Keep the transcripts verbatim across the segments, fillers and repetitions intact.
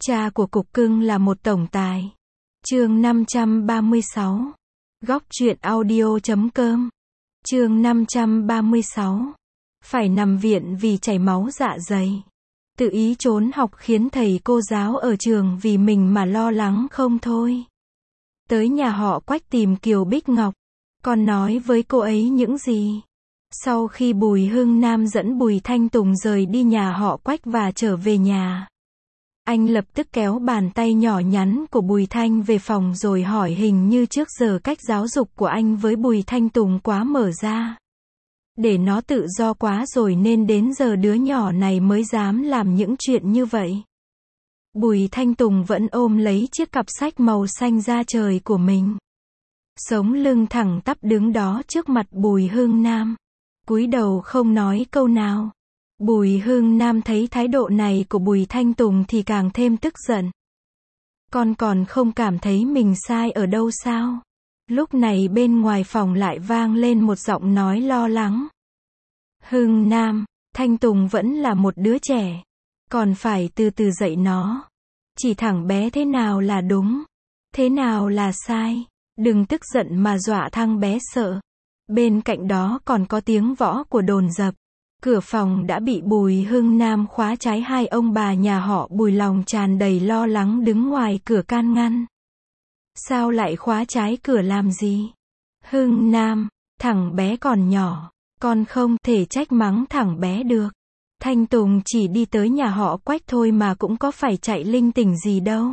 Cha của cục cưng là một tổng tài. Chương năm trăm ba mươi sáu. Góc truyện audio chấm com. Chương năm trăm ba mươi sáu. Phải nằm viện vì chảy máu dạ dày. Tự ý trốn học khiến thầy cô giáo ở trường vì mình mà lo lắng không thôi. Tới nhà họ Quách tìm Kiều Bích Ngọc. Con nói với cô ấy những gì? Sau khi Bùi Hưng Nam dẫn Bùi Thanh Tùng rời đi nhà họ Quách và trở về nhà, anh lập tức kéo bàn tay nhỏ nhắn của Bùi Thanh về phòng rồi hỏi hình như trước giờ cách giáo dục của anh với Bùi Thanh Tùng quá mở ra. Để nó tự do quá rồi nên đến giờ đứa nhỏ này mới dám làm những chuyện như vậy. Bùi Thanh Tùng vẫn ôm lấy chiếc cặp sách màu xanh da trời của mình. Sống lưng thẳng tắp đứng đó trước mặt Bùi Hưng Nam. Cúi đầu không nói câu nào. Bùi Hưng Nam thấy thái độ này của Bùi Thanh Tùng thì càng thêm tức giận. Con còn không cảm thấy mình sai ở đâu sao? Lúc này bên ngoài phòng lại vang lên một giọng nói lo lắng. Hưng Nam, Thanh Tùng vẫn là một đứa trẻ. Còn phải từ từ dạy nó. Chỉ thẳng bé thế nào là đúng, thế nào là sai. Đừng tức giận mà dọa thằng bé sợ. Bên cạnh đó còn có tiếng võ của đồn dập. Cửa phòng đã bị Bùi Hưng Nam khóa trái, hai ông bà nhà họ Bùi lòng tràn đầy lo lắng đứng ngoài cửa can ngăn. Sao lại khóa trái cửa làm gì? Hưng Nam, thằng bé còn nhỏ, con không thể trách mắng thằng bé được. Thanh Tùng chỉ đi tới nhà họ Quách thôi mà cũng có phải chạy linh tinh gì đâu.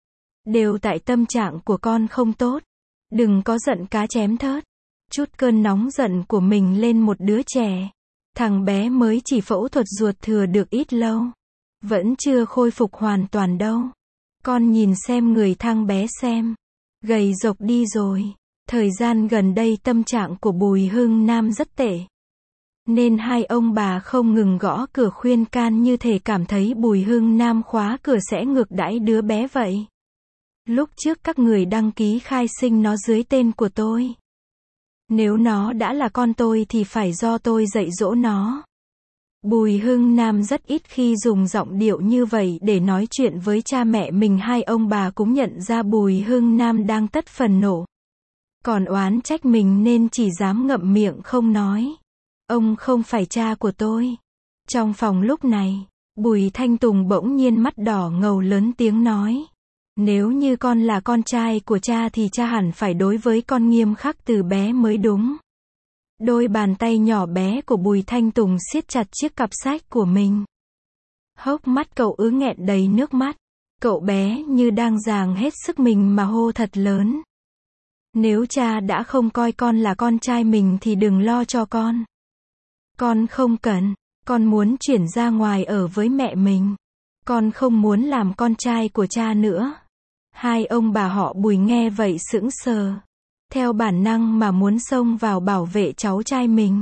Đều tại tâm trạng của con không tốt. Đừng có giận cá chém thớt. Chút cơn nóng giận của mình lên một đứa trẻ. Thằng bé mới chỉ phẫu thuật ruột thừa được ít lâu. Vẫn chưa khôi phục hoàn toàn đâu. Con nhìn xem người thằng bé xem. Gầy rộc đi rồi. Thời gian gần đây tâm trạng của Bùi Hưng Nam rất tệ. Nên hai ông bà không ngừng gõ cửa khuyên can như thể cảm thấy Bùi Hưng Nam khóa cửa sẽ ngược đãi đứa bé vậy. Lúc trước các người đăng ký khai sinh nó dưới tên của tôi. Nếu nó đã là con tôi thì phải do tôi dạy dỗ nó. Bùi Hưng Nam rất ít khi dùng giọng điệu như vậy để nói chuyện với cha mẹ mình. Hai ông bà cũng nhận ra Bùi Hưng Nam đang tất phần nổ. Còn oán trách mình nên chỉ dám ngậm miệng không nói. Ông không phải cha của tôi. Trong phòng lúc này, Bùi Thanh Tùng bỗng nhiên mắt đỏ ngầu lớn tiếng nói. Nếu như con là con trai của cha thì cha hẳn phải đối với con nghiêm khắc từ bé mới đúng. Đôi bàn tay nhỏ bé của Bùi Thanh Tùng siết chặt chiếc cặp sách của mình. Hốc mắt cậu ứ nghẹn đầy nước mắt. Cậu bé như đang dàng hết sức mình mà hô thật lớn. Nếu cha đã không coi con là con trai mình thì đừng lo cho con. Con không cần, con muốn chuyển ra ngoài ở với mẹ mình. Con không muốn làm con trai của cha nữa. Hai ông bà họ Bùi nghe vậy sững sờ. Theo bản năng mà muốn xông vào bảo vệ cháu trai mình.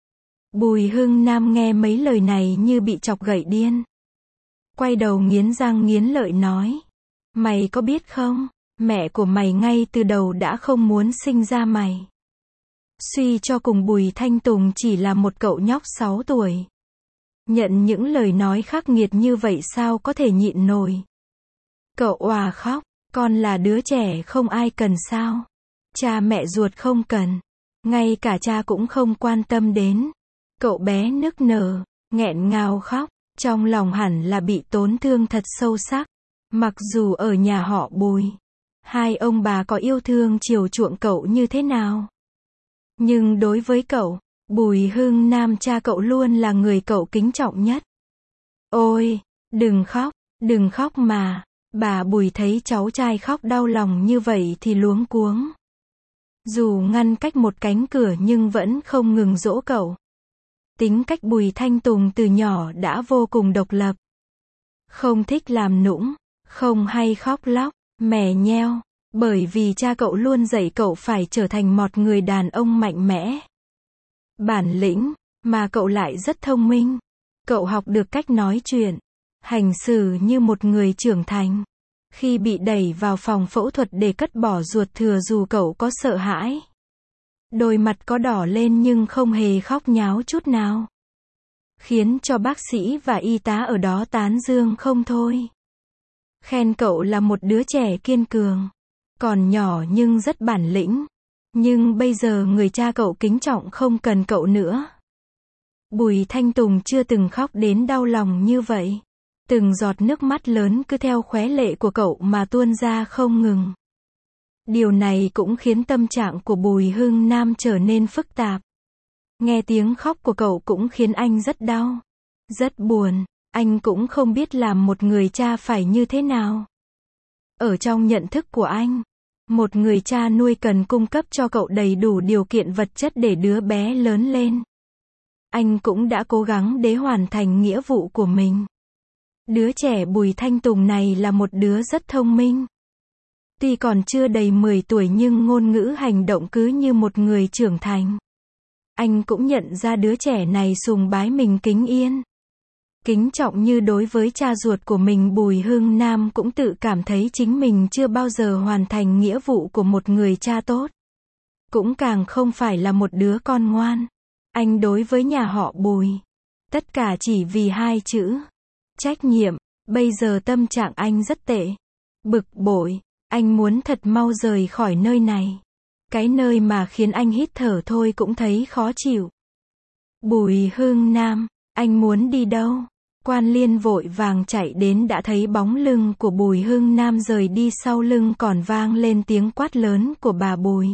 Bùi Hưng Nam nghe mấy lời này như bị chọc gậy điên. Quay đầu nghiến răng nghiến lợi nói. Mày có biết không, mẹ của mày ngay từ đầu đã không muốn sinh ra mày. Suy cho cùng Bùi Thanh Tùng chỉ là một cậu nhóc sáu tuổi. Nhận những lời nói khắc nghiệt như vậy sao có thể nhịn nổi. Cậu òa khóc, con là đứa trẻ không ai cần sao. Cha mẹ ruột không cần. Ngay cả cha cũng không quan tâm đến. Cậu bé nức nở, nghẹn ngào khóc. Trong lòng hẳn là bị tổn thương thật sâu sắc. Mặc dù ở nhà họ Bùi, hai ông bà có yêu thương chiều chuộng cậu như thế nào. Nhưng đối với cậu, Bùi Hưng Nam cha cậu luôn là người cậu kính trọng nhất. Ôi, đừng khóc, đừng khóc mà. Bà Bùi thấy cháu trai khóc đau lòng như vậy thì luống cuống. Dù ngăn cách một cánh cửa nhưng vẫn không ngừng dỗ cậu. Tính cách Bùi Thanh Tùng từ nhỏ đã vô cùng độc lập. Không thích làm nũng, không hay khóc lóc, mè nheo. Bởi vì cha cậu luôn dạy cậu phải trở thành một người đàn ông mạnh mẽ. Bản lĩnh, mà cậu lại rất thông minh. Cậu học được cách nói chuyện, hành xử như một người trưởng thành. Khi bị đẩy vào phòng phẫu thuật để cất bỏ ruột thừa dù cậu có sợ hãi. Đôi mặt có đỏ lên nhưng không hề khóc nháo chút nào. Khiến cho bác sĩ và y tá ở đó tán dương không thôi. Khen cậu là một đứa trẻ kiên cường. Còn nhỏ nhưng rất bản lĩnh. Nhưng bây giờ người cha cậu kính trọng không cần cậu nữa. Bùi Thanh Tùng chưa từng khóc đến đau lòng như vậy. Từng giọt nước mắt lớn cứ theo khóe lệ của cậu mà tuôn ra không ngừng. Điều này cũng khiến tâm trạng của Bùi Hưng Nam trở nên phức tạp. Nghe tiếng khóc của cậu cũng khiến anh rất đau, rất buồn. Anh cũng không biết làm một người cha phải như thế nào. Ở trong nhận thức của anh, một người cha nuôi cần cung cấp cho cậu đầy đủ điều kiện vật chất để đứa bé lớn lên. Anh cũng đã cố gắng để hoàn thành nghĩa vụ của mình. Đứa trẻ Bùi Thanh Tùng này là một đứa rất thông minh. Tuy còn chưa đầy mười tuổi nhưng ngôn ngữ hành động cứ như một người trưởng thành. Anh cũng nhận ra đứa trẻ này sùng bái mình kính yên. Kính trọng như đối với cha ruột của mình. Bùi Hưng Nam cũng tự cảm thấy chính mình chưa bao giờ hoàn thành nghĩa vụ của một người cha tốt. Cũng càng không phải là một đứa con ngoan. Anh đối với nhà họ Bùi. Tất cả chỉ vì hai chữ. Trách nhiệm. Bây giờ tâm trạng anh rất tệ. Bực bội. Anh muốn thật mau rời khỏi nơi này. Cái nơi mà khiến anh hít thở thôi cũng thấy khó chịu. Bùi Hưng Nam, anh muốn đi đâu? Quan Liên vội vàng chạy đến đã thấy bóng lưng của Bùi Hưng Nam rời đi, sau lưng còn vang lên tiếng quát lớn của bà Bùi.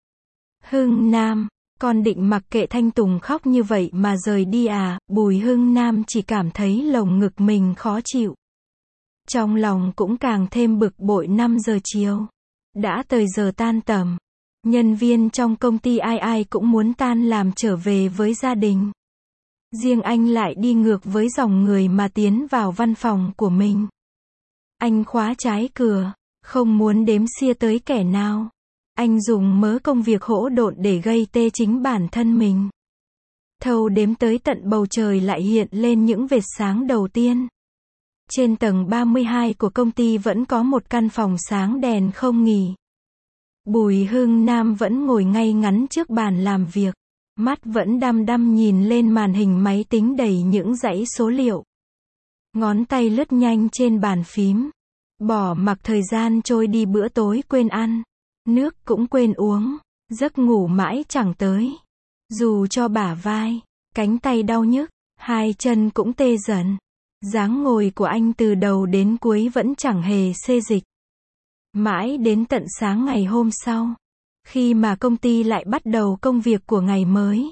Hưng Nam, con định mặc kệ Thanh Tùng khóc như vậy mà rời đi à? Bùi Hưng Nam chỉ cảm thấy lồng ngực mình khó chịu. Trong lòng cũng càng thêm bực bội. Năm giờ chiều. Đã tới giờ tan tầm. Nhân viên trong công ty ai ai cũng muốn tan làm trở về với gia đình. Riêng anh lại đi ngược với dòng người mà tiến vào văn phòng của mình. Anh khóa trái cửa, không muốn đếm xia tới kẻ nào. Anh dùng mớ công việc hỗn độn để gây tê chính bản thân mình. Thâu đếm tới tận bầu trời lại hiện lên những vệt sáng đầu tiên. Trên tầng ba mươi hai của công ty vẫn có một căn phòng sáng đèn không nghỉ. Bùi Hưng Nam vẫn ngồi ngay ngắn trước bàn làm việc. Mắt vẫn đăm đăm nhìn lên màn hình máy tính đầy những dãy số liệu. Ngón tay lướt nhanh trên bàn phím. Bỏ mặc thời gian trôi đi, bữa tối quên ăn. Nước cũng quên uống. Giấc ngủ mãi chẳng tới. Dù cho bả vai, cánh tay đau nhức, hai chân cũng tê dần. Dáng ngồi của anh từ đầu đến cuối vẫn chẳng hề xê dịch. Mãi đến tận sáng ngày hôm sau, khi mà công ty lại bắt đầu công việc của ngày mới.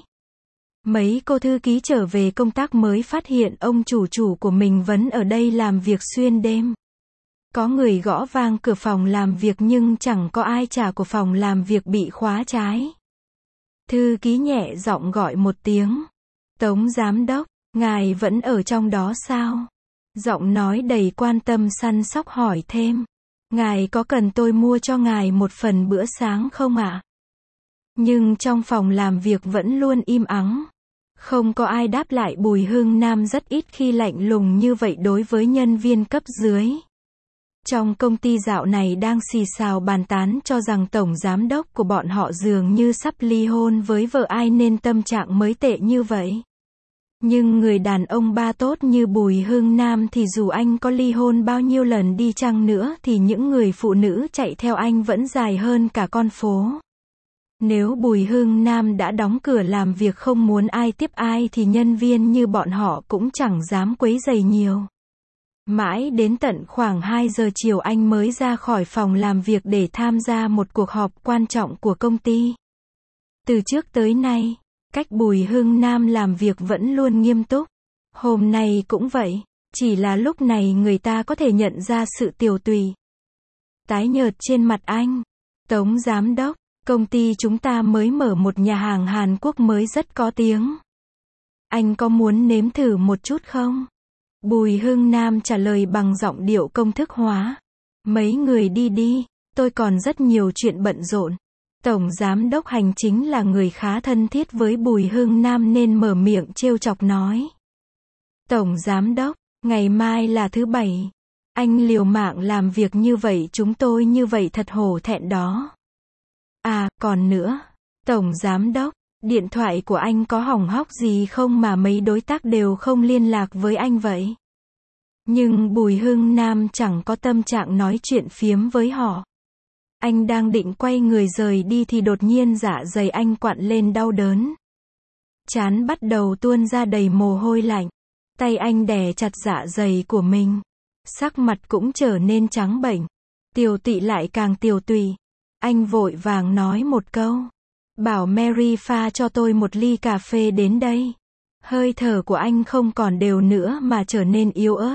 Mấy cô thư ký trở về công tác mới phát hiện ông chủ chủ của mình vẫn ở đây làm việc xuyên đêm. Có người gõ vang cửa phòng làm việc nhưng chẳng có ai trả, của phòng làm việc bị khóa trái. Thư ký nhẹ giọng gọi một tiếng. Tống giám đốc, ngài vẫn ở trong đó sao? Giọng nói đầy quan tâm săn sóc hỏi thêm. Ngài có cần tôi mua cho ngài một phần bữa sáng không ạ? Nhưng trong phòng làm việc vẫn luôn im ắng. Không có ai đáp lại. Bùi Hưng Nam rất ít khi lạnh lùng như vậy đối với nhân viên cấp dưới. Trong công ty dạo này đang xì xào bàn tán cho rằng tổng giám đốc của bọn họ dường như sắp ly hôn với vợ ai nên tâm trạng mới tệ như vậy. Nhưng người đàn ông ba tốt như Bùi Hưng Nam thì dù anh có ly hôn bao nhiêu lần đi chăng nữa thì những người phụ nữ chạy theo anh vẫn dài hơn cả con phố. Nếu Bùi Hưng Nam đã đóng cửa làm việc không muốn ai tiếp ai thì nhân viên như bọn họ cũng chẳng dám quấy rầy nhiều. Mãi đến tận khoảng hai giờ chiều anh mới ra khỏi phòng làm việc để tham gia một cuộc họp quan trọng của công ty. Từ trước tới nay, cách Bùi Hưng Nam làm việc vẫn luôn nghiêm túc. Hôm nay cũng vậy, chỉ là lúc này người ta có thể nhận ra sự tiều tụy, tái nhợt trên mặt anh. Tống giám đốc, công ty chúng ta mới mở một nhà hàng Hàn Quốc mới rất có tiếng. Anh có muốn nếm thử một chút không? Bùi Hưng Nam trả lời bằng giọng điệu công thức hóa. Mấy người đi đi, tôi còn rất nhiều chuyện bận rộn. Tổng giám đốc hành chính là người khá thân thiết với Bùi Hưng Nam nên mở miệng trêu chọc nói. Tổng giám đốc, ngày mai là thứ bảy. Anh liều mạng làm việc như vậy chúng tôi như vậy thật hổ thẹn đó. À, còn nữa, tổng giám đốc, điện thoại của anh có hỏng hóc gì không mà mấy đối tác đều không liên lạc với anh vậy? Nhưng Bùi Hưng Nam chẳng có tâm trạng nói chuyện phiếm với họ. Anh đang định quay người rời đi thì đột nhiên dạ dày anh quặn lên đau đớn. Trán bắt đầu tuôn ra đầy mồ hôi lạnh. Tay anh đè chặt dạ dày của mình. Sắc mặt cũng trở nên trắng bệch. Tiều Tụy lại càng tiều tụy. Anh vội vàng nói một câu. Bảo Mary pha cho tôi một ly cà phê đến đây. Hơi thở của anh không còn đều nữa mà trở nên yếu ớt.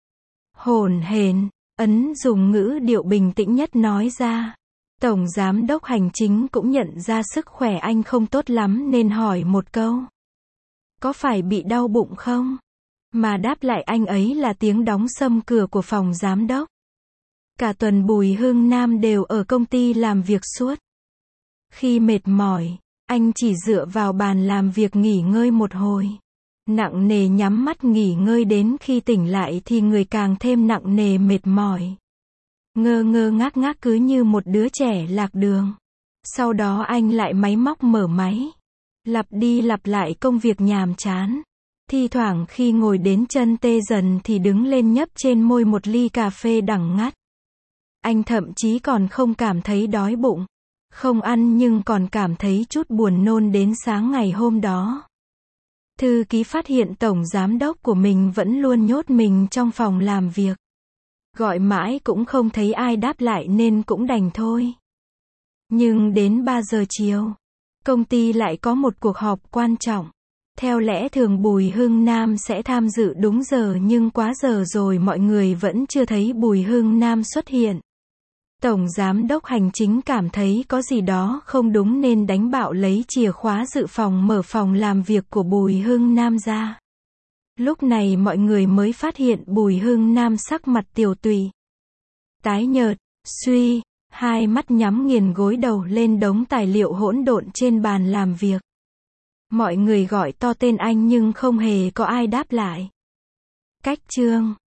Hổn hển, Ấn dùng ngữ điệu bình tĩnh nhất nói ra. Tổng giám đốc hành chính cũng nhận ra sức khỏe anh không tốt lắm nên hỏi một câu. Có phải bị đau bụng không? Mà đáp lại anh ấy là tiếng đóng sầm cửa của phòng giám đốc. Cả tuần Bùi Hưng Nam đều ở công ty làm việc suốt. Khi mệt mỏi, anh chỉ dựa vào bàn làm việc nghỉ ngơi một hồi. Nặng nề nhắm mắt nghỉ ngơi đến khi tỉnh lại thì người càng thêm nặng nề mệt mỏi. Ngơ ngơ ngác ngác cứ như một đứa trẻ lạc đường. Sau đó anh lại máy móc mở máy. Lặp đi lặp lại công việc nhàm chán. Thi thoảng khi ngồi đến chân tê dần thì đứng lên nhấp trên môi một ly cà phê đắng ngắt. Anh thậm chí còn không cảm thấy đói bụng. Không ăn nhưng còn cảm thấy chút buồn nôn đến sáng ngày hôm đó. Thư ký phát hiện tổng giám đốc của mình vẫn luôn nhốt mình trong phòng làm việc. Gọi mãi cũng không thấy ai đáp lại nên cũng đành thôi. Nhưng đến ba giờ chiều, công ty lại có một cuộc họp quan trọng. Theo lẽ thường Bùi Hưng Nam sẽ tham dự đúng giờ nhưng quá giờ rồi mọi người vẫn chưa thấy Bùi Hưng Nam xuất hiện. Tổng giám đốc hành chính cảm thấy có gì đó không đúng nên đánh bạo lấy chìa khóa dự phòng mở phòng làm việc của Bùi Hưng Nam ra. Lúc này mọi người mới phát hiện Bùi Hưng Nam sắc mặt tiều tụy, tái nhợt, suy, hai mắt nhắm nghiền gối đầu lên đống tài liệu hỗn độn trên bàn làm việc. Mọi người gọi to tên anh nhưng không hề có ai đáp lại. Cách chương